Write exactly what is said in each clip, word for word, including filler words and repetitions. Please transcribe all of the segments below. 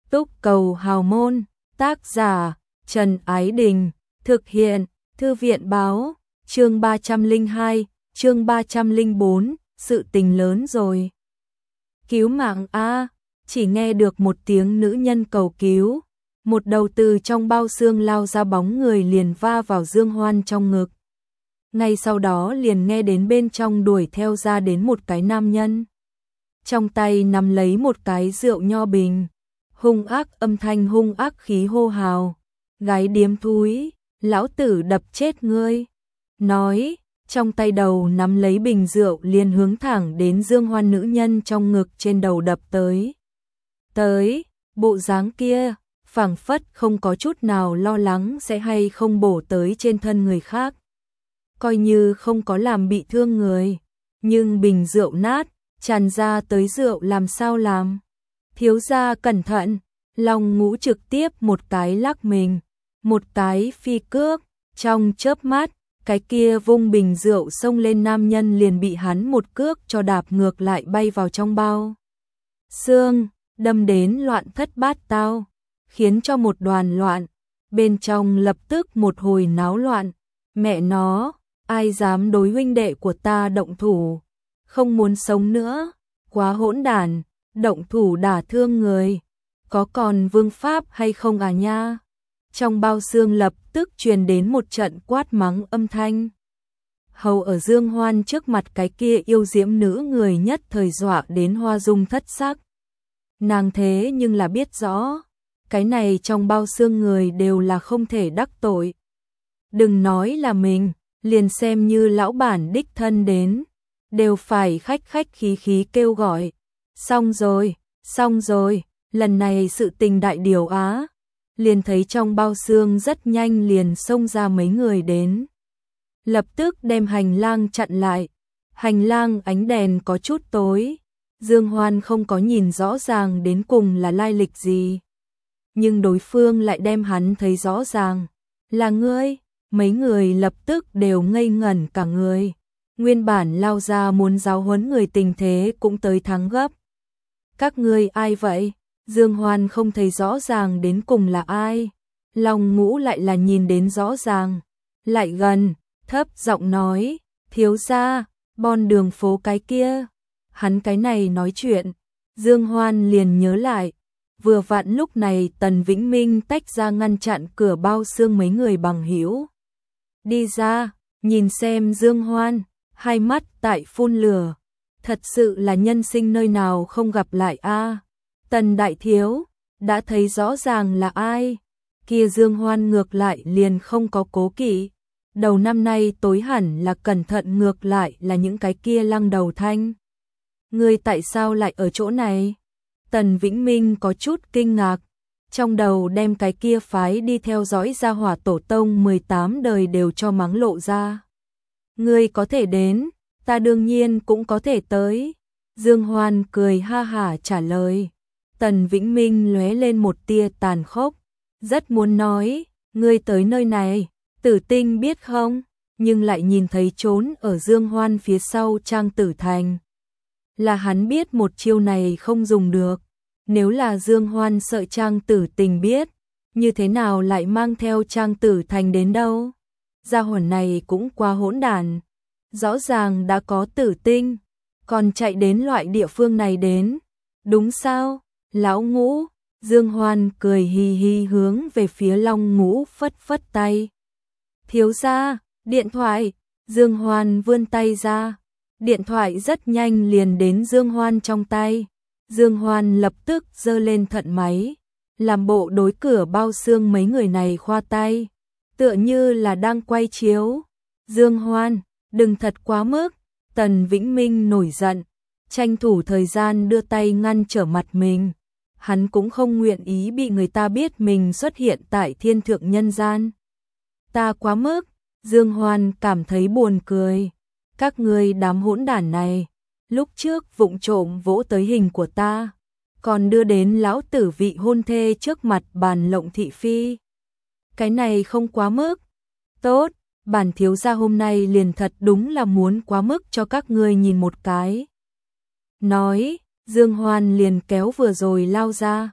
Túc Cầu Hào Môn, tác giả Trần Ái Đình, thực hiện Thư viện Báo, chương ba trăm lẻ hai, chương ba trăm lẻ bốn, sự tình lớn rồi. Cứu mạng a, chỉ nghe được một tiếng nữ nhân cầu cứu, một đầu từ trong bao xương lao ra bóng người liền va vào Dương Hoan trong ngực. Ngay sau đó liền nghe đến bên trong đuổi theo ra đến một cái nam nhân. Trong tay nắm lấy một cái rượu nho bình, hung ác âm thanh hung ác khí hô hào, gái điếm thúi, lão tử đập chết ngươi. Nói, trong tay đầu nắm lấy bình rượu liền hướng thẳng đến Dương Hoan nữ nhân trong ngực trên đầu đập tới. Tới, bộ dáng kia, phảng phất không có chút nào lo lắng sẽ hay không bổ tới trên thân người khác. Coi như không có làm bị thương người, nhưng bình rượu nát, tràn ra tới rượu làm sao làm. Thiếu gia cẩn thận, Long Ngũ trực tiếp một cái lắc mình, một cái phi cước, trong chớp mắt, cái kia vung bình rượu xông lên nam nhân liền bị hắn một cước cho đạp ngược lại bay vào trong bao xương, đâm đến loạn thất bát tao, khiến cho một đoàn loạn, bên trong lập tức một hồi náo loạn. Mẹ nó, ai dám đối huynh đệ của ta động thủ, không muốn sống nữa, quá hỗn đản, động thủ đả thương người, có còn vương pháp hay không à nha. Trong bao xương lập tức truyền đến một trận quát mắng âm thanh. Hầu ở Dương Hoan trước mặt cái kia yêu diễm nữ người nhất thời dọa đến hoa dung thất sắc. Nàng thế nhưng là biết rõ, cái này trong bao xương người đều là không thể đắc tội. Đừng nói là mình, liền xem như lão bản đích thân đến, đều phải khách khách khí khí kêu gọi. Xong rồi, xong rồi, lần này sự tình đại điều á. Liền thấy trong bao xương rất nhanh liền xông ra mấy người đến. Lập tức đem hành lang chặn lại. Hành lang ánh đèn có chút tối. Dương Hoan không có nhìn rõ ràng đến cùng là lai lịch gì. Nhưng đối phương lại đem hắn thấy rõ ràng. Là ngươi, mấy người lập tức đều ngây ngẩn cả người. Nguyên bản lao ra muốn giáo huấn người tình thế cũng tới thắng gấp. Các ngươi ai vậy? Dương Hoan không thấy rõ ràng đến cùng là ai. Long Ngũ lại là nhìn đến rõ ràng. Lại gần, thấp giọng nói, thiếu gia, bon đường phố cái kia. Hắn cái này nói chuyện, Dương Hoan liền nhớ lại. Vừa vặn lúc này Tần Vĩnh Minh tách ra ngăn chặn cửa bao xương mấy người bằng hữu. Đi ra, nhìn xem Dương Hoan, hai mắt tại phun lửa. Thật sự là nhân sinh nơi nào không gặp lại a. Tần đại thiếu, đã thấy rõ ràng là ai. Kia Dương Hoan ngược lại liền không có cố kỵ. Đầu năm nay tối hẳn là cẩn thận ngược lại là những cái kia lăng đầu thanh. Ngươi tại sao lại ở chỗ này? Tần Vĩnh Minh có chút kinh ngạc. Trong đầu đem cái kia phái đi theo dõi gia hỏa tổ tông mười tám đời đều cho mắng lộ ra. Ngươi có thể đến, ta đương nhiên cũng có thể tới. Dương Hoan cười ha hả trả lời. Tần Vĩnh Minh lóe lên một tia tàn khốc, rất muốn nói, ngươi tới nơi này, Tử Tinh biết không, nhưng lại nhìn thấy trốn ở Dương Hoan phía sau Trang Tử Thành. Là hắn biết một chiêu này không dùng được, nếu là Dương Hoan sợ Trang Tử Tình biết, như thế nào lại mang theo Trang Tử Thành đến đâu? Gia hỏa này cũng quá hỗn đản, rõ ràng đã có Tử Tinh, còn chạy đến loại địa phương này đến, đúng sao? Lão Ngũ, Dương Hoan cười hì hì hướng về phía Long Ngũ phất phất tay. Thiếu gia, điện thoại, Dương Hoan vươn tay ra. Điện thoại rất nhanh liền đến Dương Hoan trong tay. Dương Hoan lập tức giơ lên thận máy, làm bộ đối cửa bao xương mấy người này khoa tay, tựa như là đang quay chiếu. Dương Hoan, đừng thật quá mức. Tần Vĩnh Minh nổi giận, tranh thủ thời gian đưa tay ngăn trở mặt mình. Hắn cũng không nguyện ý bị người ta biết mình xuất hiện tại thiên thượng nhân gian. Ta quá mức, Dương Hoan cảm thấy buồn cười. Các ngươi đám hỗn đản này, lúc trước vụng trộm vỗ tới hình của ta, còn đưa đến lão tử vị hôn thê trước mặt bàn lộng thị phi. Cái này không quá mức. Tốt, bản thiếu gia hôm nay liền thật đúng là muốn quá mức cho các ngươi nhìn một cái. Nói, Dương Hoan liền kéo vừa rồi lao ra,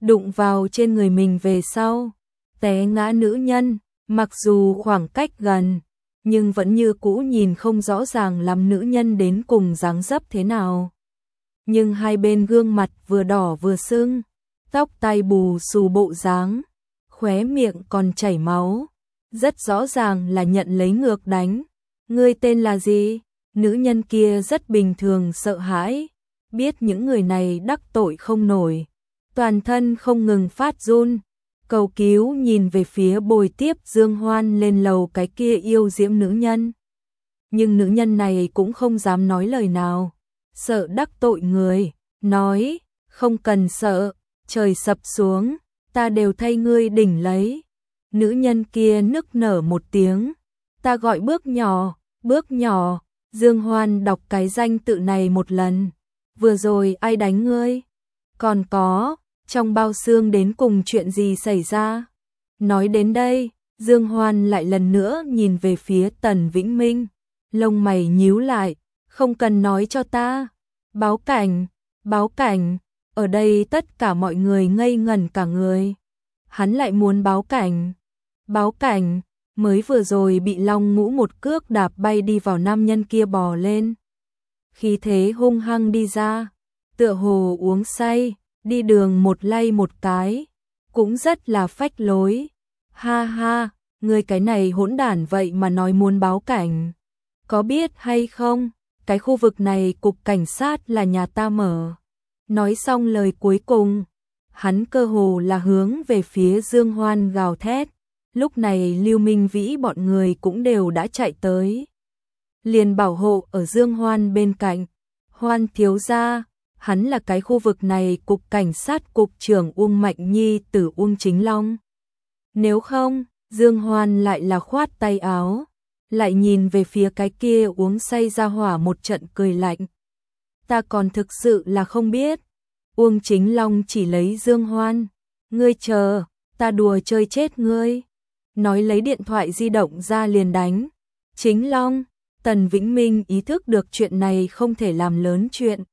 đụng vào trên người mình về sau, té ngã nữ nhân, mặc dù khoảng cách gần, nhưng vẫn như cũ nhìn không rõ ràng lắm nữ nhân đến cùng dáng dấp thế nào. Nhưng hai bên gương mặt vừa đỏ vừa sưng, tóc tai bù xù bộ dáng, khóe miệng còn chảy máu, rất rõ ràng là nhận lấy ngược đánh. Ngươi tên là gì? Nữ nhân kia rất bình thường sợ hãi, biết những người này đắc tội không nổi, toàn thân không ngừng phát run, cầu cứu nhìn về phía bồi tiếp Dương Hoan lên lầu cái kia yêu diễm nữ nhân. Nhưng nữ nhân này cũng không dám nói lời nào, sợ đắc tội người, nói, không cần sợ, trời sập xuống, ta đều thay ngươi đỉnh lấy. Nữ nhân kia nức nở một tiếng, ta gọi Bước Nhỏ, Bước Nhỏ. Dương Hoan đọc cái danh tự này một lần, vừa rồi ai đánh ngươi? Còn có, trong bao xương đến cùng chuyện gì xảy ra? Nói đến đây, Dương Hoan lại lần nữa nhìn về phía Tần Vĩnh Minh, lông mày nhíu lại, không cần nói cho ta. Báo cảnh, báo cảnh, ở đây tất cả mọi người ngây ngẩn cả người. Hắn lại muốn báo cảnh, báo cảnh, mới vừa rồi bị Long Ngũ một cước đạp bay đi vào nam nhân kia bò lên. Khí thế hung hăng đi ra, tựa hồ uống say, đi đường một lay một cái, cũng rất là phách lối. Ha ha, người cái này hỗn đản vậy mà nói muốn báo cảnh. Có biết hay không, cái khu vực này cục cảnh sát là nhà ta mở. Nói xong lời cuối cùng, hắn cơ hồ là hướng về phía Dương Hoan gào thét. Lúc này Lưu Minh Vĩ bọn người cũng đều đã chạy tới, liền bảo hộ ở Dương Hoan bên cạnh. Hoan thiếu gia, hắn là cái khu vực này cục cảnh sát cục trưởng Uông Mạnh Nhi tử Uông Chính Long. Nếu không, Dương Hoan lại là khoát tay áo, lại nhìn về phía cái kia uống say ra hỏa một trận cười lạnh. Ta còn thực sự là không biết. Uông Chính Long chỉ lấy Dương Hoan, ngươi chờ, ta đùa chơi chết ngươi. Nói lấy điện thoại di động ra liền đánh. Chính Long, Tần Vĩnh Minh ý thức được chuyện này không thể làm lớn chuyện.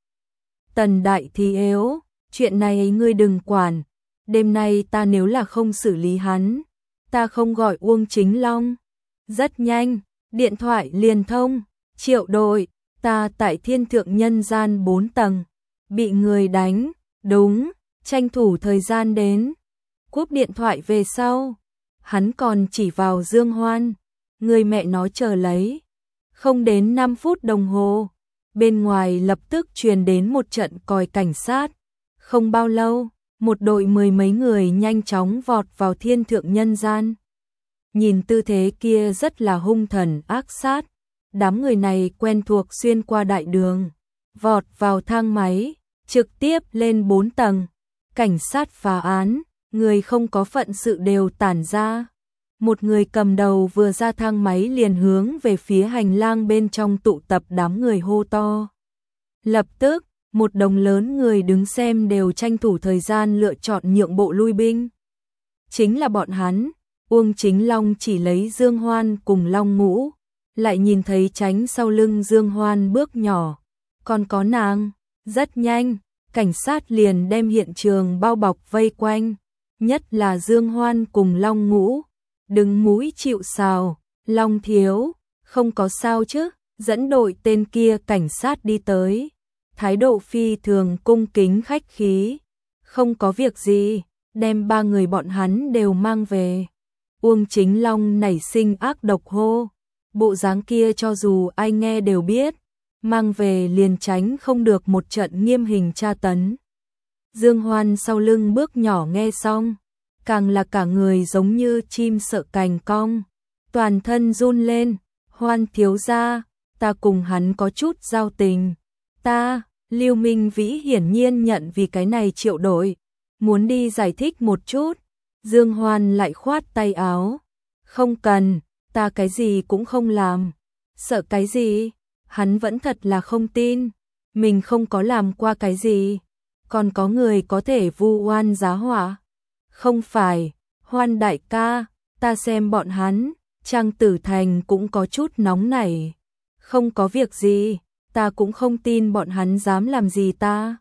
Tần đại thì yếu, chuyện này ngươi đừng quản, đêm nay ta nếu là không xử lý hắn, ta không gọi Uông Chính Long. Rất nhanh, điện thoại liền thông, Triệu đội, ta tại Thiên Thượng Nhân Gian bốn tầng, bị người đánh, đúng, tranh thủ thời gian đến. Cúp điện thoại về sau, hắn còn chỉ vào Dương Hoan, người mẹ nó chờ lấy. Không đến năm phút đồng hồ, bên ngoài lập tức truyền đến một trận còi cảnh sát. Không bao lâu, một đội mười mấy người nhanh chóng vọt vào Thiên Thượng Nhân Gian. Nhìn tư thế kia rất là hung thần ác sát, đám người này quen thuộc xuyên qua đại đường, vọt vào thang máy, trực tiếp lên bốn tầng. Cảnh sát phá án, người không có phận sự đều tản ra. Một người cầm đầu vừa ra thang máy liền hướng về phía hành lang bên trong tụ tập đám người hô to. Lập tức, một đống lớn người đứng xem đều tranh thủ thời gian lựa chọn nhượng bộ lui binh. Chính là bọn hắn, Uông Chính Long chỉ lấy Dương Hoan cùng Long Ngũ, lại nhìn thấy tránh sau lưng Dương Hoan Bước Nhỏ, còn có nàng. Rất nhanh, cảnh sát liền đem hiện trường bao bọc vây quanh, nhất là Dương Hoan cùng Long Ngũ. Đứng mũi chịu sào, Long thiếu, không có sao chứ, dẫn đội tên kia cảnh sát đi tới. Thái độ phi thường cung kính khách khí, không có việc gì, đem ba người bọn hắn đều mang về. Uông Chính Long nảy sinh ác độc hô, bộ dáng kia cho dù ai nghe đều biết, mang về liền tránh không được một trận nghiêm hình tra tấn. Dương Hoan sau lưng Bước Nhỏ nghe xong, càng là cả người giống như chim sợ cành cong, toàn thân run lên. Hoan thiếu gia, ta cùng hắn có chút giao tình. Ta, Lưu Minh Vĩ hiển nhiên nhận vì cái này Triệu đội, muốn đi giải thích một chút. Dương Hoan lại khoát tay áo, không cần, ta cái gì cũng không làm. Sợ cái gì? Hắn vẫn thật là không tin, mình không có làm qua cái gì, còn có người có thể vu oan giá họa. Không phải, Hoan đại ca, ta xem bọn hắn, Trang Tử Thành cũng có chút nóng nảy. Không có việc gì, ta cũng không tin bọn hắn dám làm gì ta.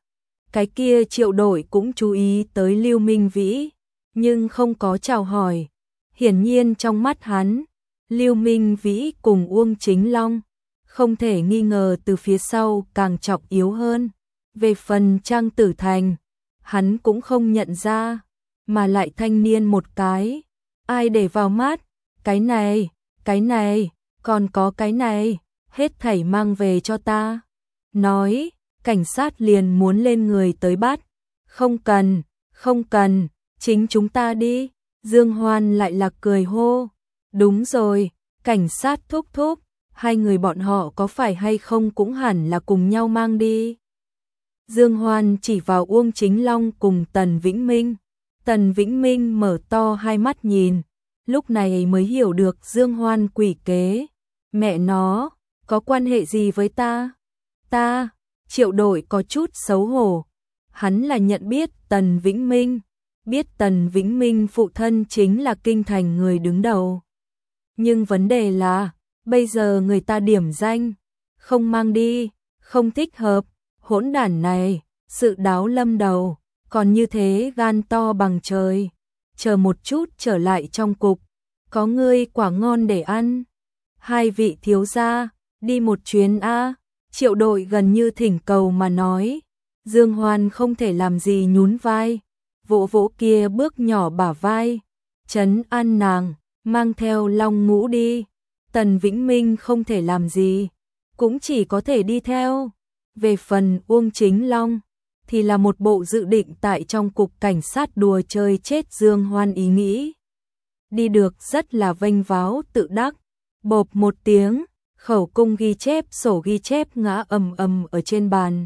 Cái kia Triệu Đội cũng chú ý tới Lưu Minh Vĩ, nhưng không có chào hỏi. Hiển nhiên trong mắt hắn, Lưu Minh Vĩ cùng Uông Chính Long, không thể nghi ngờ từ phía sau càng trọng yếu hơn. Về phần Trang Tử Thành, hắn cũng không nhận ra, mà lại thanh niên một cái. Ai để vào mắt, cái này, cái này, còn có cái này, hết thảy mang về cho ta. Nói, cảnh sát liền muốn lên người tới bắt. Không cần, không cần, chính chúng ta đi. Dương Hoan lại là cười hô. Đúng rồi, cảnh sát thúc thúc, hai người bọn họ có phải hay không cũng hẳn là cùng nhau mang đi. Dương Hoan chỉ vào Uông Chính Long cùng Tần Vĩnh Minh. Tần Vĩnh Minh mở to hai mắt nhìn, lúc này mới hiểu được Dương Hoan quỷ kế. Mẹ nó, có quan hệ gì với ta? Ta, Triệu Đội có chút xấu hổ. Hắn là nhận biết Tần Vĩnh Minh, biết Tần Vĩnh Minh phụ thân chính là kinh thành người đứng đầu. Nhưng vấn đề là, bây giờ người ta điểm danh, không mang đi, không thích hợp, hỗn đản này, sự đáo lâm đầu, còn như thế gan to bằng trời. Chờ một chút trở lại trong cục, có ngươi quả ngon để ăn. Hai vị thiếu gia, đi một chuyến a. Triệu Đội gần như thỉnh cầu mà nói. Dương Hoan không thể làm gì nhún vai, vỗ vỗ kia bước nhỏ bả vai, trấn an nàng, mang theo Long Ngũ đi. Tần Vĩnh Minh không thể làm gì, cũng chỉ có thể đi theo. Về phần Uông Chính Long, thì là một bộ dự định tại trong cục cảnh sát đùa chơi chết Dương Hoan ý nghĩ. Đi được rất là vênh váo tự đắc, bộp một tiếng, khẩu cung ghi chép sổ ghi chép ngã ầm ầm ở trên bàn.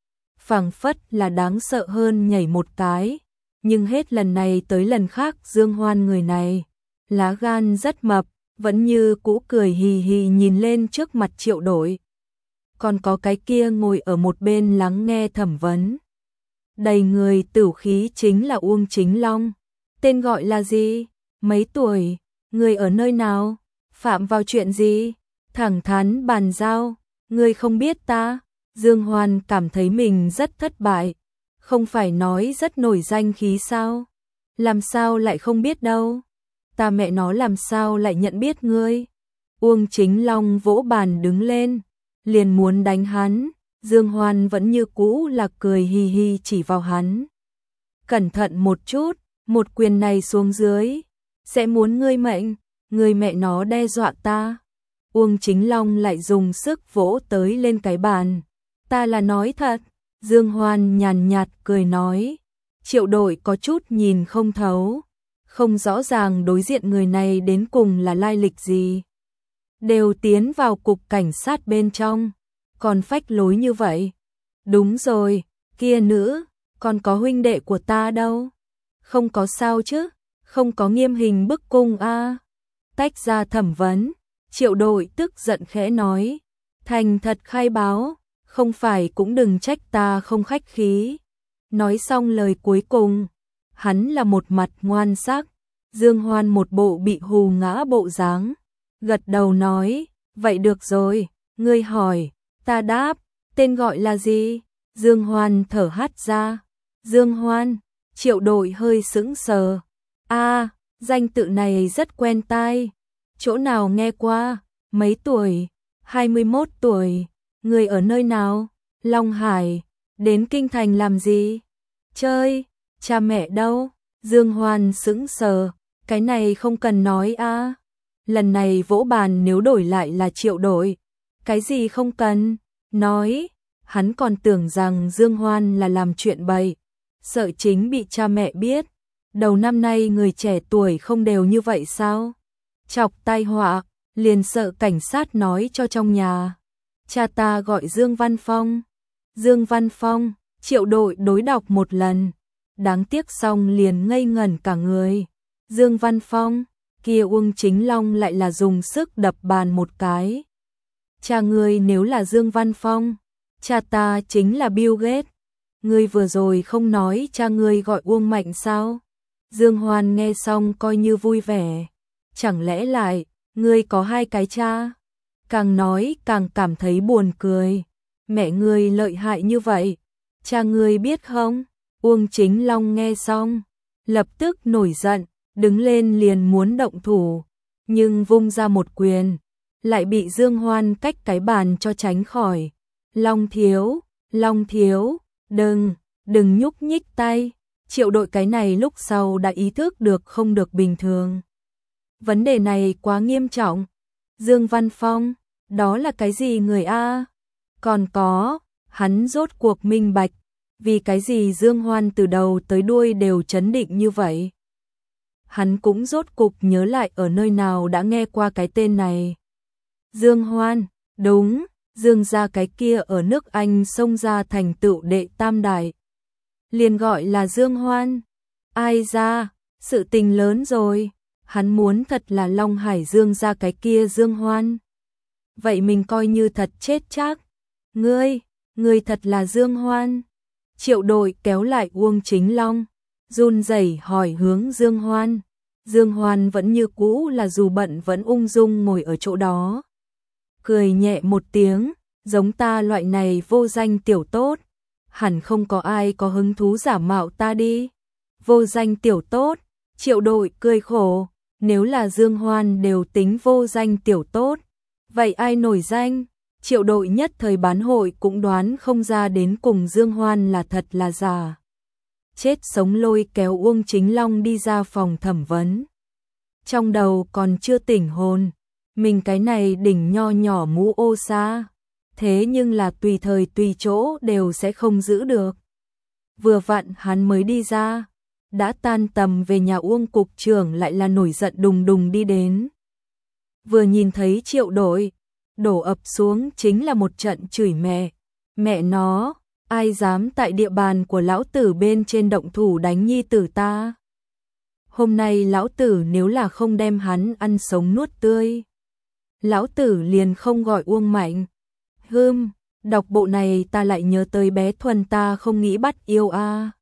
Phảng phất là đáng sợ hơn nhảy một cái, nhưng hết lần này tới lần khác Dương Hoan người này, lá gan rất mập, vẫn như cũ cười hì hì nhìn lên trước mặt Triệu Đội. Còn có cái kia ngồi ở một bên lắng nghe thẩm vấn. Đầy người tửu khí chính là Uông Chính Long. Tên gọi là gì? Mấy tuổi? Người ở nơi nào? Phạm vào chuyện gì? Thẳng thắn bàn giao. Người không biết ta? Dương Hoan cảm thấy mình rất thất bại. Không phải nói rất nổi danh khí sao? Làm sao lại không biết đâu? Ta mẹ nó làm sao lại nhận biết ngươi? Uông Chính Long vỗ bàn đứng lên, liền muốn đánh hắn. Dương Hoan vẫn như cũ là cười hi hi chỉ vào hắn. Cẩn thận một chút, một quyền này xuống dưới, sẽ muốn ngươi mệnh, ngươi mẹ nó đe dọa ta. Uông Chính Long lại dùng sức vỗ tới lên cái bàn. Ta là nói thật. Dương Hoan nhàn nhạt cười nói. Triệu Đội có chút nhìn không thấu, không rõ ràng đối diện người này đến cùng là lai lịch gì. Đều tiến vào cục cảnh sát bên trong, còn phách lối như vậy. Đúng rồi, kia nữ, còn có huynh đệ của ta đâu? Không có sao chứ, không có nghiêm hình bức cung a. À. Tách ra thẩm vấn, Triệu Đội tức giận khẽ nói, thành thật khai báo, không phải cũng đừng trách ta không khách khí. Nói xong lời cuối cùng, hắn là một mặt ngoan sắc. Dương Hoan một bộ bị hù ngã bộ dáng, gật đầu nói, vậy được rồi, ngươi hỏi, ta đáp, tên gọi là gì? Dương Hoan thở hắt ra. Dương Hoan, Triệu Đội hơi sững sờ. A, danh tự này rất quen tai. Chỗ nào nghe qua? Mấy tuổi? hai mươi mốt tuổi. Người ở nơi nào? Long Hải. Đến kinh thành làm gì? Chơi. Cha mẹ đâu? Dương Hoan sững sờ. Cái này không cần nói a. À. Lần này vỗ bàn nếu đổi lại là Triệu Đội. Cái gì không cần? Nói. Hắn còn tưởng rằng Dương Hoan là làm chuyện bậy, sợ chính bị cha mẹ biết. Đầu năm nay người trẻ tuổi không đều như vậy sao? Chọc tai họa, liền sợ cảnh sát nói cho trong nhà. Cha ta gọi Dương Văn Phong. Dương Văn Phong, Triệu Đội đối đọc một lần. Đáng tiếc xong liền ngây ngẩn cả người. Dương Văn Phong, kia Uông Chính Long lại là dùng sức đập bàn một cái. Cha ngươi nếu là Dương Văn Phong, cha ta chính là Bill Gates. Ngươi vừa rồi không nói cha ngươi gọi Uông Mạnh sao? Dương Hoan nghe xong coi như vui vẻ. Chẳng lẽ lại, ngươi có hai cái cha? Càng nói càng cảm thấy buồn cười. Mẹ ngươi lợi hại như vậy, Cha ngươi biết không? Uông Chính Long nghe xong, lập tức nổi giận, đứng lên liền muốn động thủ, nhưng vung ra một quyền, lại bị Dương Hoan cách cái bàn cho tránh khỏi. Long thiếu, Long thiếu, đừng, đừng nhúc nhích tay. Triệu Đội cái này lúc sau đã ý thức được không được bình thường. Vấn đề này quá nghiêm trọng. Dương Văn Phong, đó là cái gì người A? Còn có, hắn rốt cuộc minh bạch, vì cái gì Dương Hoan từ đầu tới đuôi đều trấn định như vậy. Hắn cũng rốt cục nhớ lại ở nơi nào đã nghe qua cái tên này. Dương Hoan, đúng, Dương gia cái kia ở nước Anh xông ra thành tựu đệ tam đại. Liền gọi là Dương Hoan. Ai ra, sự tình lớn rồi, hắn muốn thật là Long Hải Dương gia cái kia Dương Hoan. Vậy mình coi như thật chết chắc. Ngươi, ngươi thật là Dương Hoan. Triệu Đội kéo lại Uông Chính Long, run rẩy hỏi hướng Dương Hoan. Dương Hoan vẫn như cũ là dù bận vẫn ung dung ngồi ở chỗ đó. Cười nhẹ một tiếng, giống ta loại này vô danh tiểu tốt, hẳn không có ai có hứng thú giả mạo ta đi. Vô danh tiểu tốt, Triệu Đội cười khổ, nếu là Dương Hoan đều tính vô danh tiểu tốt, vậy ai nổi danh? Triệu Đội nhất thời bán hội cũng đoán không ra đến cùng Dương Hoan là thật là giả. Chết sống lôi kéo Uông Chính Long đi ra phòng thẩm vấn. Trong đầu còn chưa tỉnh hồn, mình cái này đỉnh nho nhỏ mũ ô sa, thế nhưng là tùy thời tùy chỗ đều sẽ không giữ được. Vừa vặn hắn mới đi ra, đã tan tầm về nhà Uông cục trưởng lại là nổi giận đùng đùng đi đến. Vừa nhìn thấy Triệu Đội, đổ ập xuống chính là một trận chửi mẹ. Mẹ nó, ai dám tại địa bàn của lão tử bên trên động thủ đánh nhi tử ta? Hôm nay lão tử nếu là không đem hắn ăn sống nuốt tươi, lão tử liền không gọi Uông Mạnh. Hưm, đọc bộ này ta lại nhớ tới bé Thuần ta không nghĩ bắt yêu a.